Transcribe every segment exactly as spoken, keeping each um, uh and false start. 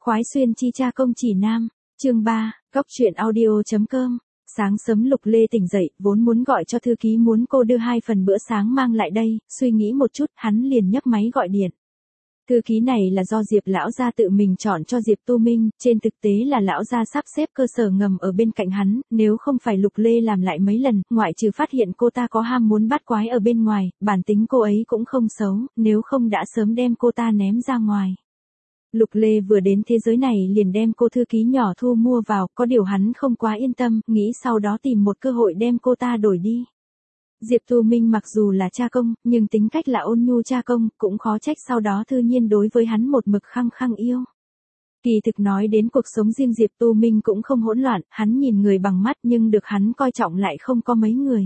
Khoái xuyên chi cha công chỉ nam, chương ba, góc truyện audio.com. Sáng sớm Lục Lê tỉnh dậy, vốn muốn gọi cho thư ký muốn cô đưa hai phần bữa sáng mang lại đây, suy nghĩ một chút, hắn liền nhấc máy gọi điện. Thư ký này là do Diệp lão gia tự mình chọn cho Diệp Tu Minh, trên thực tế là lão gia sắp xếp cơ sở ngầm ở bên cạnh hắn, nếu không phải Lục Lê làm lại mấy lần, ngoại trừ phát hiện cô ta có ham muốn bắt quái ở bên ngoài, bản tính cô ấy cũng không xấu, nếu không đã sớm đem cô ta ném ra ngoài. Lục Lê vừa đến thế giới này liền đem cô thư ký nhỏ thu mua vào, có điều hắn không quá yên tâm, nghĩ sau đó tìm một cơ hội đem cô ta đổi đi. Diệp Tu Minh mặc dù là cha công, nhưng tính cách là ôn nhu cha công, cũng khó trách sau đó Thư Nhiên đối với hắn một mực khăng khăng yêu. Kỳ thực nói đến cuộc sống riêng Diệp Tu Minh cũng không hỗn loạn, hắn nhìn người bằng mắt nhưng được hắn coi trọng lại không có mấy người.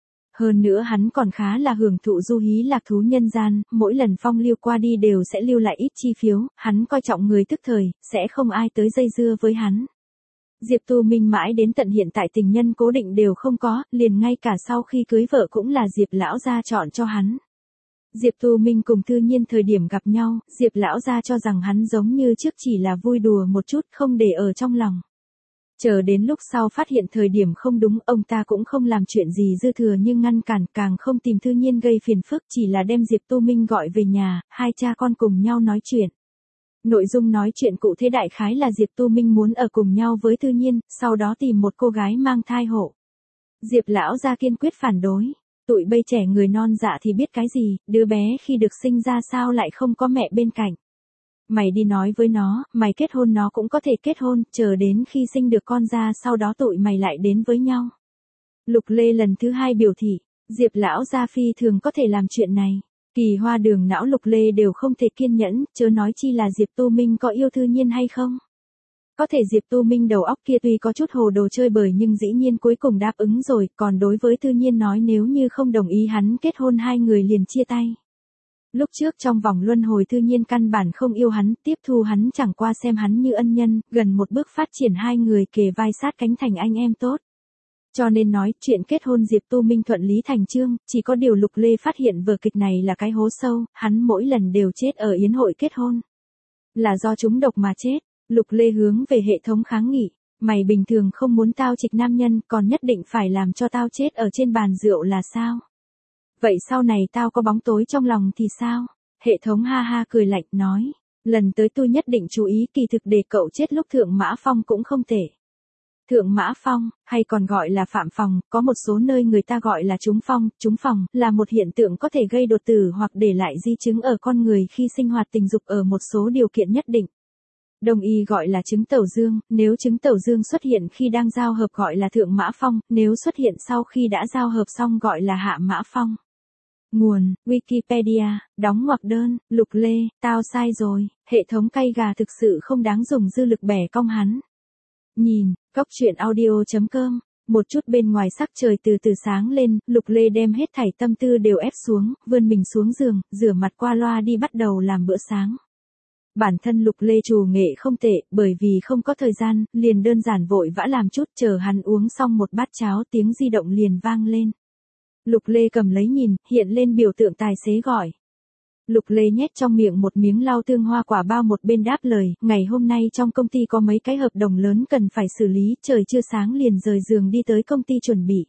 Hơn nữa hắn còn khá là hưởng thụ du hí lạc thú nhân gian, mỗi lần phong lưu qua đi đều sẽ lưu lại ít chi phiếu, hắn coi trọng người tức thời, sẽ không ai tới dây dưa với hắn. Diệp Tu Minh mãi đến tận hiện tại tình nhân cố định đều không có, liền ngay cả sau khi cưới vợ cũng là Diệp lão gia chọn cho hắn. Diệp Tu Minh cùng Thư Nhiên thời điểm gặp nhau, Diệp lão gia cho rằng hắn giống như trước chỉ là vui đùa một chút không để ở trong lòng. Chờ đến lúc sau phát hiện thời điểm không đúng, ông ta cũng không làm chuyện gì dư thừa nhưng ngăn cản, càng không tìm Thư Nhiên gây phiền phức, chỉ là đem Diệp Tu Minh gọi về nhà, hai cha con cùng nhau nói chuyện. Nội dung nói chuyện cụ thể đại khái là Diệp Tu Minh muốn ở cùng nhau với Thư Nhiên, sau đó tìm một cô gái mang thai hộ. Diệp lão gia kiên quyết phản đối, tụi bây trẻ người non dạ thì biết cái gì, đứa bé khi được sinh ra sao lại không có mẹ bên cạnh. Mày đi nói với nó, mày kết hôn nó cũng có thể kết hôn, chờ đến khi sinh được con ra sau đó tụi mày lại đến với nhau. Lục Lê lần thứ hai biểu thị, Diệp lão gia phi thường có thể làm chuyện này. Kỳ Hoa Đường não Lục Lê đều không thể kiên nhẫn, chớ nói chi là Diệp Tu Minh có yêu Thư Nhiên hay không. Có thể Diệp Tu Minh đầu óc kia tuy có chút hồ đồ chơi bời nhưng dĩ nhiên cuối cùng đáp ứng rồi, còn đối với Thư Nhiên nói nếu như không đồng ý hắn kết hôn hai người liền chia tay. Lúc trước trong vòng luân hồi Thư Nhiên căn bản không yêu hắn, tiếp thu hắn chẳng qua xem hắn như ân nhân, gần một bước phát triển hai người kề vai sát cánh thành anh em tốt. Cho nên nói chuyện kết hôn Diệp Tu Minh thuận lý thành chương, chỉ có điều Lục Lê phát hiện vở kịch này là cái hố sâu, hắn mỗi lần đều chết ở yến hội kết hôn. Là do trúng độc mà chết, Lục Lê hướng về hệ thống kháng nghị, mày bình thường không muốn tao trịch nam nhân còn nhất định phải làm cho tao chết ở trên bàn rượu là sao? Vậy sau này tao có bóng tối trong lòng thì sao? Hệ thống ha ha cười lạnh nói, lần tới tôi nhất định chú ý, kỳ thực để cậu chết lúc Thượng Mã Phong cũng không tệ. Thượng Mã Phong, hay còn gọi là Phạm Phòng, có một số nơi người ta gọi là trúng phong, trúng phòng, là một hiện tượng có thể gây đột tử hoặc để lại di chứng ở con người khi sinh hoạt tình dục ở một số điều kiện nhất định. Đông y gọi là chứng tẩu dương, nếu chứng tẩu dương xuất hiện khi đang giao hợp gọi là Thượng Mã Phong, nếu xuất hiện sau khi đã giao hợp xong gọi là Hạ Mã Phong. Nguồn, Wikipedia, đóng ngoặc đơn, Lục Lê, tao sai rồi, hệ thống cay gà thực sự không đáng dùng dư lực bẻ cong hắn. Nhìn, góc truyện audio.com, một chút bên ngoài sắc trời từ từ sáng lên, Lục Lê đem hết thảy tâm tư đều ép xuống, vươn mình xuống giường, rửa mặt qua loa đi bắt đầu làm bữa sáng. Bản thân Lục Lê trù nghệ không tệ, bởi vì không có thời gian, liền đơn giản vội vã làm chút, chờ hắn uống xong một bát cháo tiếng di động liền vang lên. Lục Lê cầm lấy nhìn, hiện lên biểu tượng tài xế gọi. Lục Lê nhét trong miệng một miếng lau tương hoa quả bao một bên đáp lời, ngày hôm nay trong công ty có mấy cái hợp đồng lớn cần phải xử lý, trời chưa sáng liền rời giường đi tới công ty chuẩn bị.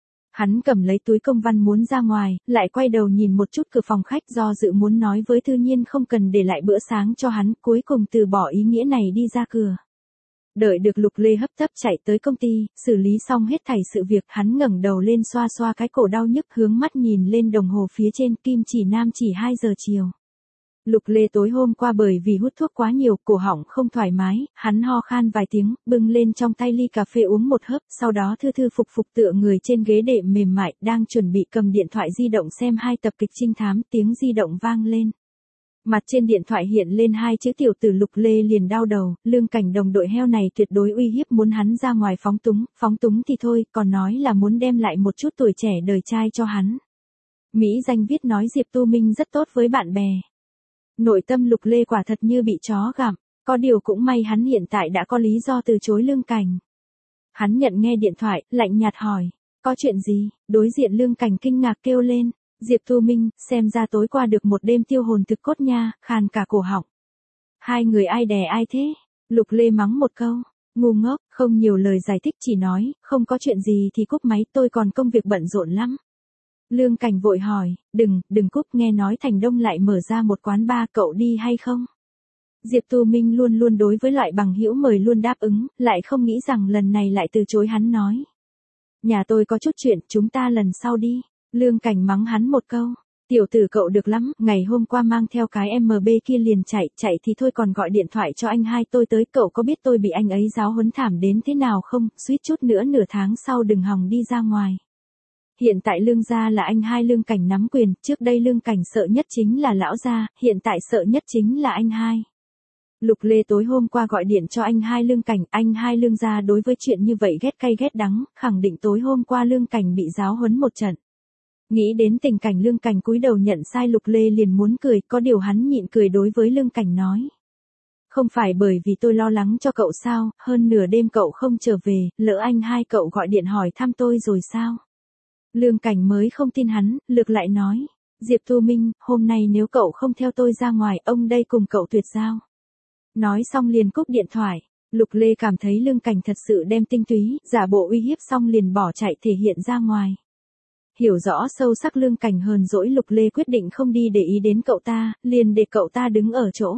Hắn cầm lấy túi công văn muốn ra ngoài, lại quay đầu nhìn một chút cửa phòng khách do dự muốn nói với Thư Nhiên không cần để lại bữa sáng cho hắn, cuối cùng từ bỏ ý nghĩa này đi ra cửa. Đợi được Lục Lê hấp tấp chạy tới công ty, xử lý xong hết thảy sự việc, hắn ngẩng đầu lên xoa xoa cái cổ đau nhức hướng mắt nhìn lên đồng hồ phía trên, kim chỉ nam chỉ hai giờ chiều. Lục Lê tối hôm qua bởi vì hút thuốc quá nhiều, cổ họng không thoải mái, hắn ho khan vài tiếng, bưng lên trong tay ly cà phê uống một hớp, sau đó thư thư phục phục tựa người trên ghế đệm mềm mại, đang chuẩn bị cầm điện thoại di động xem hai tập kịch trinh thám, tiếng di động vang lên. Mặt trên điện thoại hiện lên hai chữ tiểu tử. Lục Lê liền đau đầu, Lương Cảnh Đồng đội heo này tuyệt đối uy hiếp muốn hắn ra ngoài phóng túng, phóng túng thì thôi, còn nói là muốn đem lại một chút tuổi trẻ đời trai cho hắn. Mỹ danh viết nói Diệp Tu Minh rất tốt với bạn bè. Nội tâm Lục Lê quả thật như bị chó gặm, có điều cũng may hắn hiện tại đã có lý do từ chối Lương Cảnh. Hắn nhận nghe điện thoại, lạnh nhạt hỏi, có chuyện gì? Đối diện Lương Cảnh kinh ngạc kêu lên, Diệp Tu Minh, xem ra tối qua được một đêm tiêu hồn thực cốt nha, khàn cả cổ họng. Hai người ai đè ai thế? Lục Lê mắng một câu, ngu ngốc, không nhiều lời giải thích chỉ nói, không có chuyện gì thì cúp máy, tôi còn công việc bận rộn lắm. Lương Cảnh vội hỏi, đừng, đừng cúp, nghe nói Thành Đông lại mở ra một quán bar, cậu đi hay không? Diệp Tu Minh luôn luôn đối với loại bằng hữu mời luôn đáp ứng, lại không nghĩ rằng lần này lại từ chối hắn nói. Nhà tôi có chút chuyện, chúng ta lần sau đi. Lương Cảnh mắng hắn một câu. Tiểu tử cậu được lắm, ngày hôm qua mang theo cái em bê kia liền chạy, chạy thì thôi còn gọi điện thoại cho anh hai tôi tới, cậu có biết tôi bị anh ấy giáo huấn thảm đến thế nào không, suýt chút nữa nửa tháng sau đừng hòng đi ra ngoài. Hiện tại Lương gia là anh hai Lương Cảnh nắm quyền, trước đây Lương Cảnh sợ nhất chính là lão gia, hiện tại sợ nhất chính là anh hai. Lục Lê tối hôm qua gọi điện cho anh hai Lương Cảnh, anh hai Lương gia đối với chuyện như vậy ghét cay ghét đắng, khẳng định tối hôm qua Lương Cảnh bị giáo huấn một trận. Nghĩ đến tình cảnh Lương Cảnh cúi đầu nhận sai, Lục Lê liền muốn cười, có điều hắn nhịn cười đối với Lương Cảnh nói. Không phải bởi vì tôi lo lắng cho cậu sao, hơn nửa đêm cậu không trở về, lỡ anh hai cậu gọi điện hỏi thăm tôi rồi sao? Lương Cảnh mới không tin hắn, lược lại nói. Diệp Tu Minh, hôm nay nếu cậu không theo tôi ra ngoài, ông đây cùng cậu tuyệt giao. Nói xong liền cúp điện thoại. Lục Lê cảm thấy Lương Cảnh thật sự đem tinh túy, giả bộ uy hiếp xong liền bỏ chạy thể hiện ra ngoài. Hiểu rõ sâu sắc Lương Cảnh hờn dỗi, Lục Lê quyết định không đi để ý đến cậu ta, liền để cậu ta đứng ở chỗ.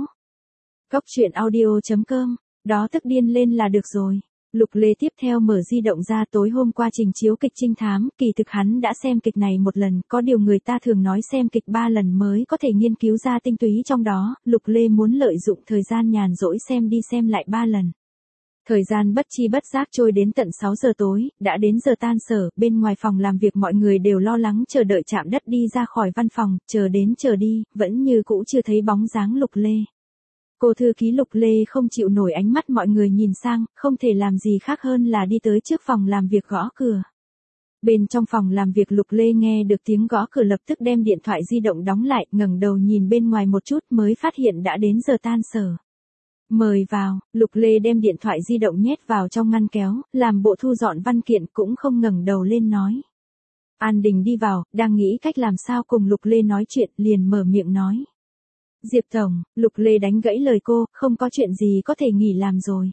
Cóc truyện audio chấm com, đó tức điên lên là được rồi. Lục Lê tiếp theo mở di động ra, tối hôm qua trình chiếu kịch trinh thám, kỳ thực hắn đã xem kịch này một lần, có điều người ta thường nói xem kịch ba lần mới có thể nghiên cứu ra tinh túy trong đó, Lục Lê muốn lợi dụng thời gian nhàn rỗi xem đi xem lại ba lần. Thời gian bất chi bất giác trôi đến tận sáu giờ tối, đã đến giờ tan sở, bên ngoài phòng làm việc mọi người đều lo lắng chờ đợi Trạm Đất đi ra khỏi văn phòng, chờ đến chờ đi, vẫn như cũ chưa thấy bóng dáng Lục Lê. Cô thư ký Lục Lê không chịu nổi ánh mắt mọi người nhìn sang, không thể làm gì khác hơn là đi tới trước phòng làm việc gõ cửa. Bên trong phòng làm việc Lục Lê nghe được tiếng gõ cửa lập tức đem điện thoại di động đóng lại, ngẩng đầu nhìn bên ngoài một chút mới phát hiện đã đến giờ tan sở. Mời vào, Lục Lê đem điện thoại di động nhét vào trong ngăn kéo, làm bộ thu dọn văn kiện cũng không ngẩng đầu lên nói. An Đình đi vào, đang nghĩ cách làm sao cùng Lục Lê nói chuyện, liền mở miệng nói. Diệp Tổng, Lục Lê đánh gãy lời cô, không có chuyện gì có thể nghỉ làm rồi.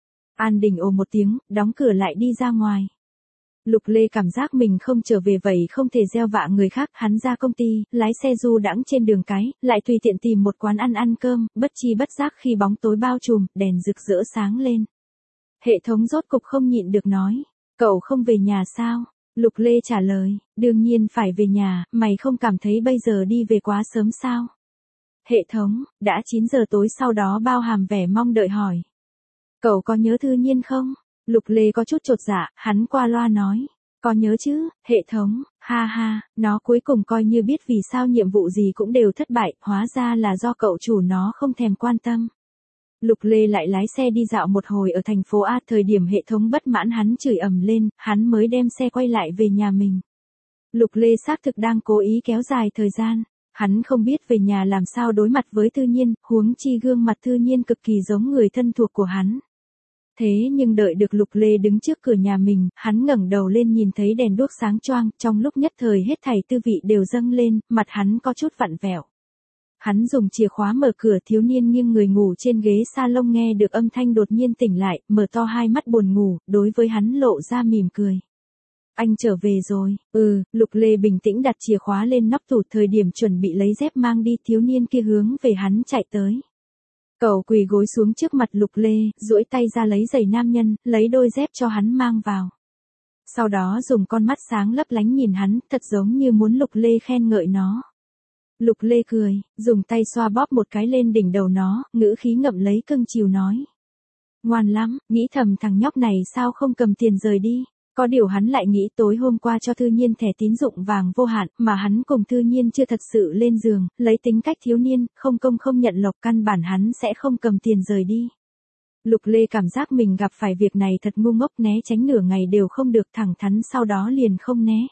An Đình ồ một tiếng, đóng cửa lại đi ra ngoài. Lục Lê cảm giác mình không trở về vậy không thể gieo vạ người khác, hắn ra công ty, lái xe du đãng trên đường cái, lại tùy tiện tìm một quán ăn ăn cơm, bất chi bất giác khi bóng tối bao trùm, đèn rực rỡ sáng lên. Hệ thống rốt cục không nhịn được nói, cậu không về nhà sao? Lục Lê trả lời, đương nhiên phải về nhà, mày không cảm thấy bây giờ đi về quá sớm sao? Hệ thống, đã chín giờ tối, sau đó bao hàm vẻ mong đợi hỏi. Cậu có nhớ Thư Nhiên không? Lục Lê có chút chột dạ, hắn qua loa nói. Có nhớ chứ, hệ thống, ha ha, nó cuối cùng coi như biết vì sao nhiệm vụ gì cũng đều thất bại, hóa ra là do cậu chủ nó không thèm quan tâm. Lục Lê lại lái xe đi dạo một hồi ở thành phố A, thời điểm hệ thống bất mãn hắn chửi ầm lên, hắn mới đem xe quay lại về nhà mình. Lục Lê xác thực đang cố ý kéo dài thời gian. Hắn không biết về nhà làm sao đối mặt với Thư Nhiên, huống chi gương mặt Thư Nhiên cực kỳ giống người thân thuộc của hắn. Thế nhưng đợi được Lục Lê đứng trước cửa nhà mình, hắn ngẩng đầu lên nhìn thấy đèn đuốc sáng choang, trong lúc nhất thời hết thảy tư vị đều dâng lên, mặt hắn có chút vặn vẹo. Hắn dùng chìa khóa mở cửa, thiếu niên nghiêng người ngủ trên ghế salon nghe được âm thanh đột nhiên tỉnh lại, mở to hai mắt buồn ngủ, đối với hắn lộ ra mỉm cười. Anh trở về rồi, ừ, Lục Lê bình tĩnh đặt chìa khóa lên nắp tủ, thời điểm chuẩn bị lấy dép mang đi, thiếu niên kia hướng về hắn chạy tới. Cậu quỳ gối xuống trước mặt Lục Lê, duỗi tay ra lấy giày nam nhân, lấy đôi dép cho hắn mang vào. Sau đó dùng con mắt sáng lấp lánh nhìn hắn, thật giống như muốn Lục Lê khen ngợi nó. Lục Lê cười, dùng tay xoa bóp một cái lên đỉnh đầu nó, ngữ khí ngậm lấy cưng chiều nói. Ngoan lắm, nghĩ thầm thằng nhóc này sao không cầm tiền rời đi. Có điều hắn lại nghĩ tối hôm qua cho Thư Nhiên thẻ tín dụng vàng vô hạn, mà hắn cùng Thư Nhiên chưa thật sự lên giường, lấy tính cách thiếu niên, không công không nhận lộc, căn bản hắn sẽ không cầm tiền rời đi. Lục Lê cảm giác mình gặp phải việc này thật ngu ngốc, né tránh nửa ngày đều không được, thẳng thắn sau đó liền không né.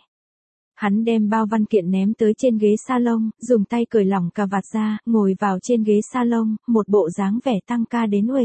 Hắn đem bao văn kiện ném tới trên ghế salon, dùng tay cởi lỏng cà vạt ra, ngồi vào trên ghế salon, một bộ dáng vẻ tăng ca đến uể.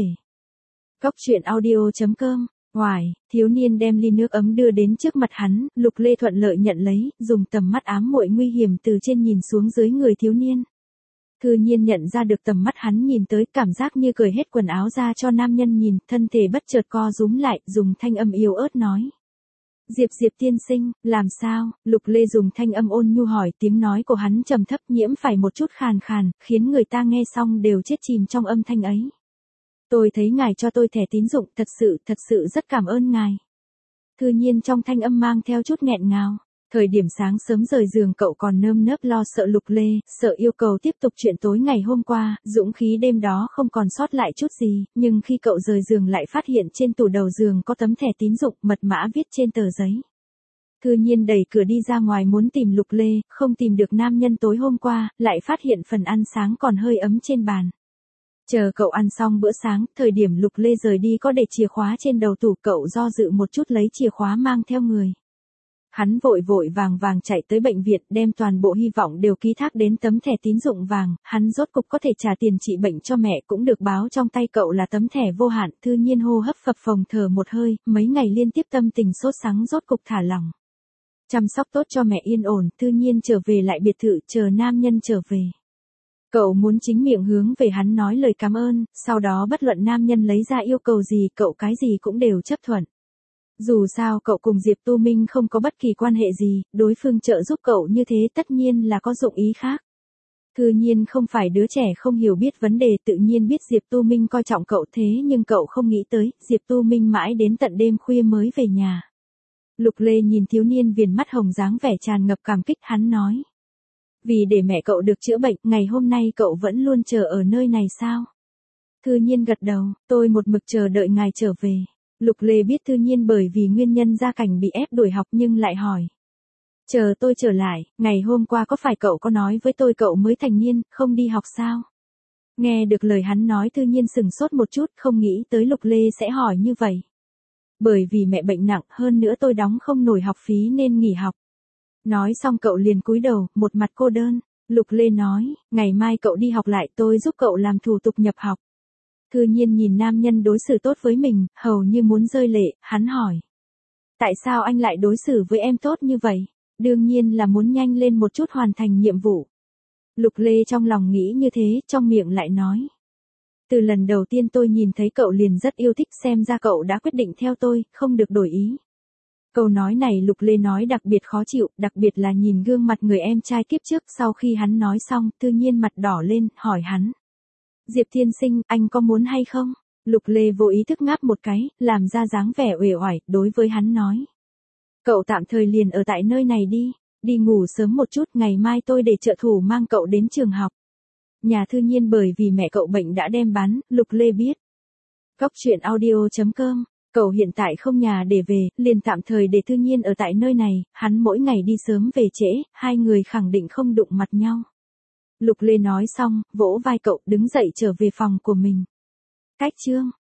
Cóc truyện audio chấm com. Ngoài, thiếu niên đem ly nước ấm đưa đến trước mặt hắn, Lục Lê thuận lợi nhận lấy, dùng tầm mắt ám muội nguy hiểm từ trên nhìn xuống dưới người thiếu niên. Thư Nhiên nhận ra được tầm mắt hắn nhìn tới, cảm giác như cởi hết quần áo ra cho nam nhân nhìn, thân thể bất chợt co rúm lại, dùng thanh âm yếu ớt nói. Diệp Diệp tiên sinh, làm sao? Lục Lê dùng thanh âm ôn nhu hỏi, tiếng nói của hắn trầm thấp nhiễm phải một chút khàn khàn, khiến người ta nghe xong đều chết chìm trong âm thanh ấy. Tôi thấy ngài cho tôi thẻ tín dụng, thật sự, thật sự rất cảm ơn ngài. Thư Nhiên trong thanh âm mang theo chút nghẹn ngào. Thời điểm sáng sớm rời giường cậu còn nơm nớp lo sợ Lục Lê, sợ yêu cầu tiếp tục chuyện tối ngày hôm qua, dũng khí đêm đó không còn sót lại chút gì, nhưng khi cậu rời giường lại phát hiện trên tủ đầu giường có tấm thẻ tín dụng, mật mã viết trên tờ giấy. Thư Nhiên đẩy cửa đi ra ngoài muốn tìm Lục Lê, không tìm được nam nhân tối hôm qua, lại phát hiện phần ăn sáng còn hơi ấm trên bàn. Chờ cậu ăn xong bữa sáng, thời điểm Lục Lê rời đi có để chìa khóa trên đầu tủ, cậu do dự một chút lấy chìa khóa mang theo người. Hắn vội vội vàng vàng chạy tới bệnh viện, đem toàn bộ hy vọng đều ký thác đến tấm thẻ tín dụng vàng, hắn rốt cục có thể trả tiền trị bệnh cho mẹ, cũng được báo trong tay cậu là tấm thẻ vô hạn. Thư Nhiên hô hấp phập phồng thở một hơi, mấy ngày liên tiếp tâm tình sốt sắng rốt cục thả lỏng. Chăm sóc tốt cho mẹ yên ổn, Thư Nhiên trở về lại biệt thự, chờ nam nhân trở về. Cậu muốn chính miệng hướng về hắn nói lời cảm ơn, sau đó bất luận nam nhân lấy ra yêu cầu gì, cậu cái gì cũng đều chấp thuận. Dù sao cậu cùng Diệp Tu Minh không có bất kỳ quan hệ gì, đối phương trợ giúp cậu như thế tất nhiên là có dụng ý khác. Thư Nhiên không phải đứa trẻ không hiểu biết vấn đề, tự nhiên biết Diệp Tu Minh coi trọng cậu, thế nhưng cậu không nghĩ tới, Diệp Tu Minh mãi đến tận đêm khuya mới về nhà. Lục Lê nhìn thiếu niên viền mắt hồng dáng vẻ tràn ngập cảm kích, hắn nói. Vì để mẹ cậu được chữa bệnh, ngày hôm nay cậu vẫn luôn chờ ở nơi này sao? Thư Nhiên gật đầu, tôi một mực chờ đợi ngài trở về. Lục Lê biết Thư Nhiên bởi vì nguyên nhân gia cảnh bị ép đuổi học nhưng lại hỏi. Chờ tôi trở lại, ngày hôm qua có phải cậu có nói với tôi cậu mới thành niên, không đi học sao? Nghe được lời hắn nói Thư Nhiên sừng sốt một chút, không nghĩ tới Lục Lê sẽ hỏi như vậy. Bởi vì mẹ bệnh nặng, hơn nữa tôi đóng không nổi học phí nên nghỉ học. Nói xong cậu liền cúi đầu, một mặt cô đơn. Lục Lê nói, ngày mai cậu đi học lại, tôi giúp cậu làm thủ tục nhập học. Thư Nhiên nhìn nam nhân đối xử tốt với mình, hầu như muốn rơi lệ, hắn hỏi. Tại sao anh lại đối xử với em tốt như vậy? Đương nhiên là muốn nhanh lên một chút hoàn thành nhiệm vụ. Lục Lê trong lòng nghĩ như thế, trong miệng lại nói. Từ lần đầu tiên tôi nhìn thấy cậu liền rất yêu thích, xem ra cậu đã quyết định theo tôi, không được đổi ý. Câu nói này Lục Lê nói đặc biệt khó chịu, đặc biệt là nhìn gương mặt người em trai kiếp trước. Sau khi hắn nói xong, Thư Nhiên mặt đỏ lên, hỏi hắn. Diệp tiên sinh, anh có muốn hay không? Lục Lê vô ý thức ngáp một cái, làm ra dáng vẻ uể oải, đối với hắn nói. Cậu tạm thời liền ở tại nơi này đi, đi ngủ sớm một chút, ngày mai tôi để trợ thủ mang cậu đến trường học. Nhà Thư Nhiên bởi vì mẹ cậu bệnh đã đem bán, Lục Lê biết. Góc truyện audio chấm com, cậu hiện tại không nhà để về, liền tạm thời để Thư Nhiên ở tại nơi này, hắn mỗi ngày đi sớm về trễ, hai người khẳng định không đụng mặt nhau. Lục Lê nói xong, vỗ vai cậu đứng dậy trở về phòng của mình. Cách chương